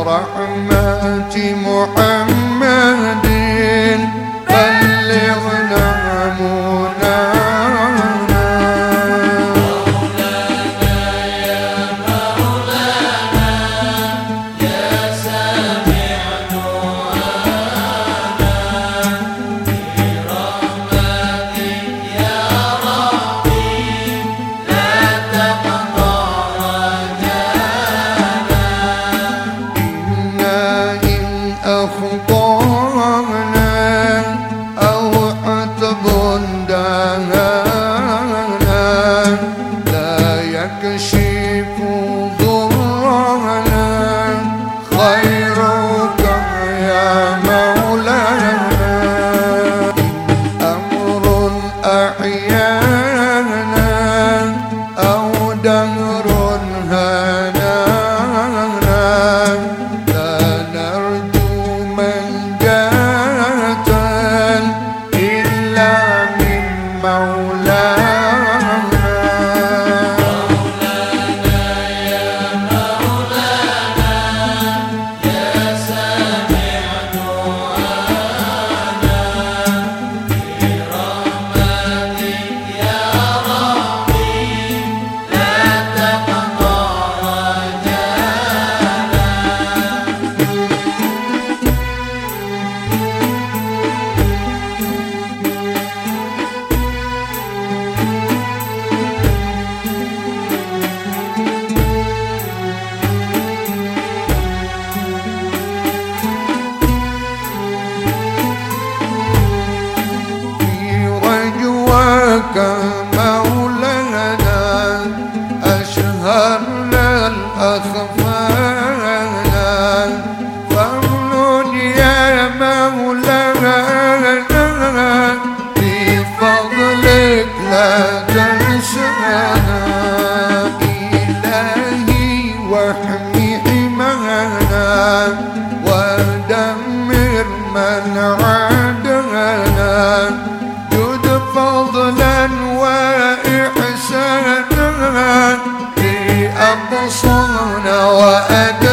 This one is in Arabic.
برحمة محمد بلغنا منانا. مولانا يا مولانا يا سامع دعانا برحمتك يا ربي لا تقطع رجانا. إنا إن أخطأنا أو عتب دهانا لا يكشف ضرنا خيرك يا مولانا. أمر أحيانا أو دهر هنانا لا نرجو منجاة إلا من مولانا. مولانا يا مولانا يا سامع دعانا برحمتك يا ربي لا تقطع رجانا. في رجواك مولانا أشهرنا الأخفانا فامنن يا مولانا بفضلك لا تنسانا. إلهي واحمي حمانا ودمر من عادانا جد فضلا وإحسانا في أقصانا وأدانا.